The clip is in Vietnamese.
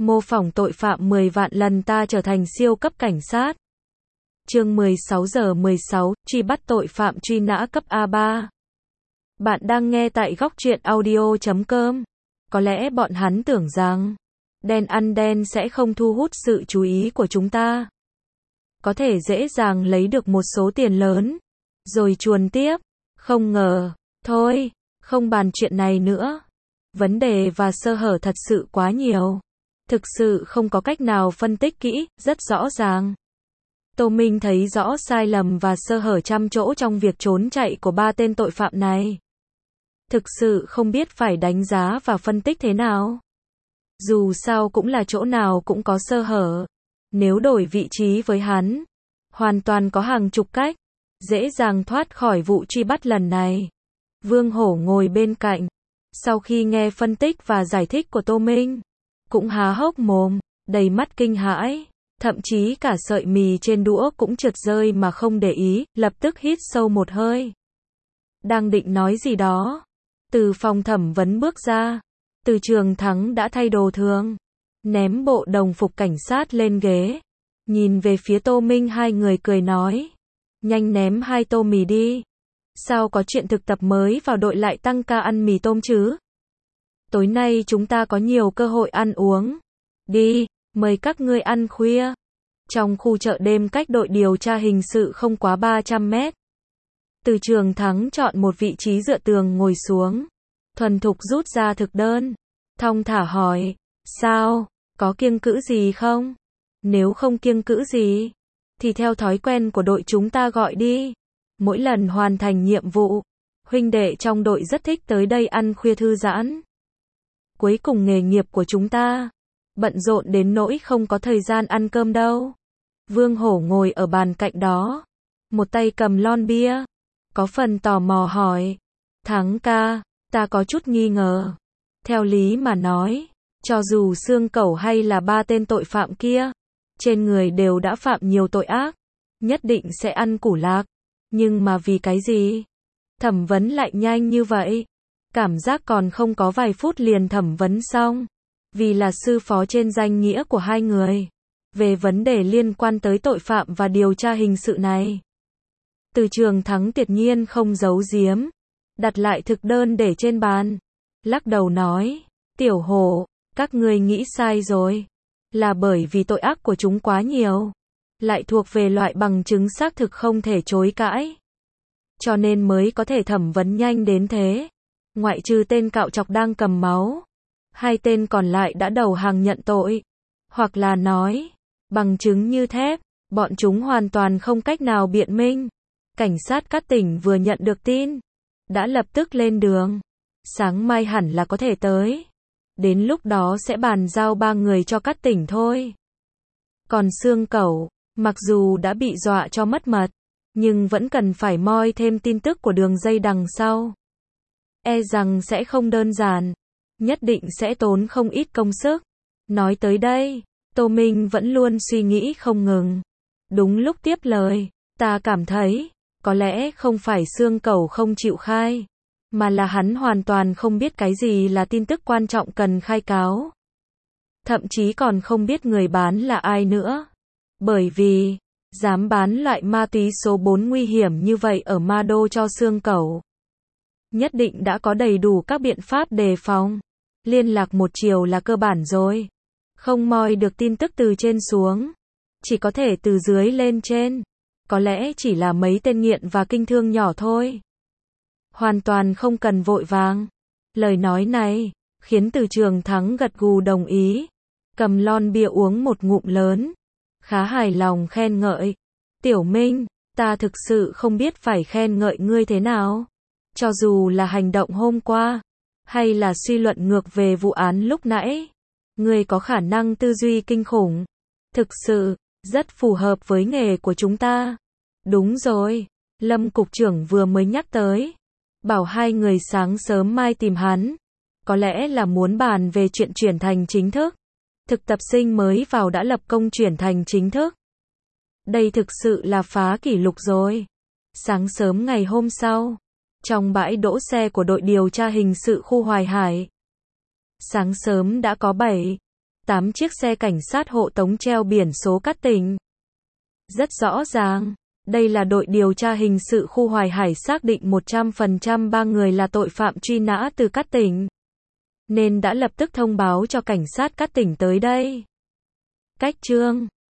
Mô phỏng tội phạm 10 vạn lần ta trở thành siêu cấp cảnh sát. Chương 16:16, truy bắt tội phạm truy nã cấp A3. Bạn đang nghe tại góc truyện audio.com. Có lẽ bọn hắn tưởng rằng đen ăn đen sẽ không thu hút sự chú ý của chúng ta. Có thể dễ dàng lấy được một số tiền lớn, rồi chuồn tiếp. Không ngờ, thôi, không bàn chuyện này nữa. Vấn đề và sơ hở thật sự quá nhiều. Thực sự không có cách nào phân tích kỹ, rất rõ ràng. Tô Minh thấy rõ sai lầm và sơ hở trăm chỗ trong việc trốn chạy của ba tên tội phạm này. Thực sự không biết phải đánh giá và phân tích thế nào. Dù sao cũng là chỗ nào cũng có sơ hở. Nếu đổi vị trí với hắn, hoàn toàn có hàng chục cách, dễ dàng thoát khỏi vụ truy bắt lần này. Vương Hổ ngồi bên cạnh, sau khi nghe phân tích và giải thích của Tô Minh, cũng há hốc mồm, đầy mắt kinh hãi, thậm chí cả sợi mì trên đũa cũng trượt rơi mà không để ý, lập tức hít sâu một hơi. Đang định nói gì đó, từ phòng thẩm vấn bước ra, Từ Trường Thắng đã thay đồ thường, ném bộ đồng phục cảnh sát lên ghế, nhìn về phía Tô Minh, hai người cười nói, nhanh ném 2 tô mì đi. Sao có chuyện thực tập mới vào đội lại tăng ca ăn mì tôm chứ? Tối nay chúng ta có nhiều cơ hội ăn uống. Đi, mời các ngươi ăn khuya. Trong khu chợ đêm cách đội điều tra hình sự không quá 300 mét. Từ Trường Thắng chọn một vị trí dựa tường ngồi xuống. Thuần thục rút ra thực đơn. Thong thả hỏi, sao, có kiêng cữ gì không? Nếu không kiêng cữ gì, thì theo thói quen của đội chúng ta gọi đi. Mỗi lần hoàn thành nhiệm vụ, huynh đệ trong đội rất thích tới đây ăn khuya thư giãn. Cuối cùng nghề nghiệp của chúng ta bận rộn đến nỗi không có thời gian ăn cơm đâu. Vương Hổ ngồi ở bàn cạnh đó, một tay cầm lon bia, có phần tò mò hỏi, Thắng ca, ta có chút nghi ngờ. Theo lý mà nói, cho dù Xương Cẩu hay là 3 tên tội phạm kia, trên người đều đã phạm nhiều tội ác, nhất định sẽ ăn củ lạc. Nhưng mà vì cái gì? Thẩm vấn lại nhanh như vậy. Cảm giác còn không có vài phút liền thẩm vấn xong. Vì là sư phó trên danh nghĩa của hai người. Về vấn đề liên quan tới tội phạm và điều tra hình sự này, Từ Trường Thắng tuyệt nhiên không giấu giếm. Đặt lại thực đơn để trên bàn. Lắc đầu nói, Tiểu Hổ, các ngươi nghĩ sai rồi. Là bởi vì tội ác của chúng quá nhiều. Lại thuộc về loại bằng chứng xác thực không thể chối cãi. Cho nên mới có thể thẩm vấn nhanh đến thế. Ngoại trừ tên cạo trọc đang cầm máu, 2 tên còn lại đã đầu hàng nhận tội. Hoặc là nói, bằng chứng như thép, bọn chúng hoàn toàn không cách nào biện minh. Cảnh sát các tỉnh vừa nhận được tin, đã lập tức lên đường. Sáng mai hẳn là có thể tới. Đến lúc đó sẽ bàn giao 3 người cho các tỉnh thôi. Còn Xương Cẩu, mặc dù đã bị dọa cho mất mật, nhưng vẫn cần phải moi thêm tin tức của đường dây đằng sau. E rằng sẽ không đơn giản, nhất định sẽ tốn không ít công sức. Nói tới đây, Tô Minh vẫn luôn suy nghĩ không ngừng. Đúng lúc tiếp lời, ta cảm thấy, có lẽ không phải Xương Cẩu không chịu khai, mà là hắn hoàn toàn không biết cái gì là tin tức quan trọng cần khai cáo. Thậm chí còn không biết người bán là ai nữa. Bởi vì, dám bán loại ma túy số 4 nguy hiểm như vậy ở Ma Đô cho Xương Cẩu, nhất định đã có đầy đủ các biện pháp đề phòng. Liên lạc một chiều là cơ bản rồi. Không moi được tin tức từ trên xuống, chỉ có thể từ dưới lên trên. Có lẽ chỉ là mấy tên nghiện và kinh thương nhỏ thôi. Hoàn toàn không cần vội vàng. Lời nói này khiến Từ Trường Thắng gật gù đồng ý. Cầm lon bia uống một ngụm lớn, khá hài lòng khen ngợi, Tiểu Minh, ta thực sự không biết phải khen ngợi ngươi thế nào. Cho dù là hành động hôm qua, hay là suy luận ngược về vụ án lúc nãy, ngươi có khả năng tư duy kinh khủng. Thực sự, rất phù hợp với nghề của chúng ta. Đúng rồi, Lâm Cục trưởng vừa mới nhắc tới, bảo 2 người sáng sớm mai tìm hắn. Có lẽ là muốn bàn về chuyện chuyển thành chính thức. Thực tập sinh mới vào đã lập công chuyển thành chính thức. Đây thực sự là phá kỷ lục rồi. Sáng sớm ngày hôm sau, trong bãi đỗ xe của đội điều tra hình sự khu Hoài Hải, sáng sớm đã có 7, 8 chiếc xe cảnh sát hộ tống treo biển số các tỉnh. Rất rõ ràng, đây là đội điều tra hình sự khu Hoài Hải xác định 100% 3 người là tội phạm truy nã từ các tỉnh, nên đã lập tức thông báo cho cảnh sát các tỉnh tới đây. Cách chương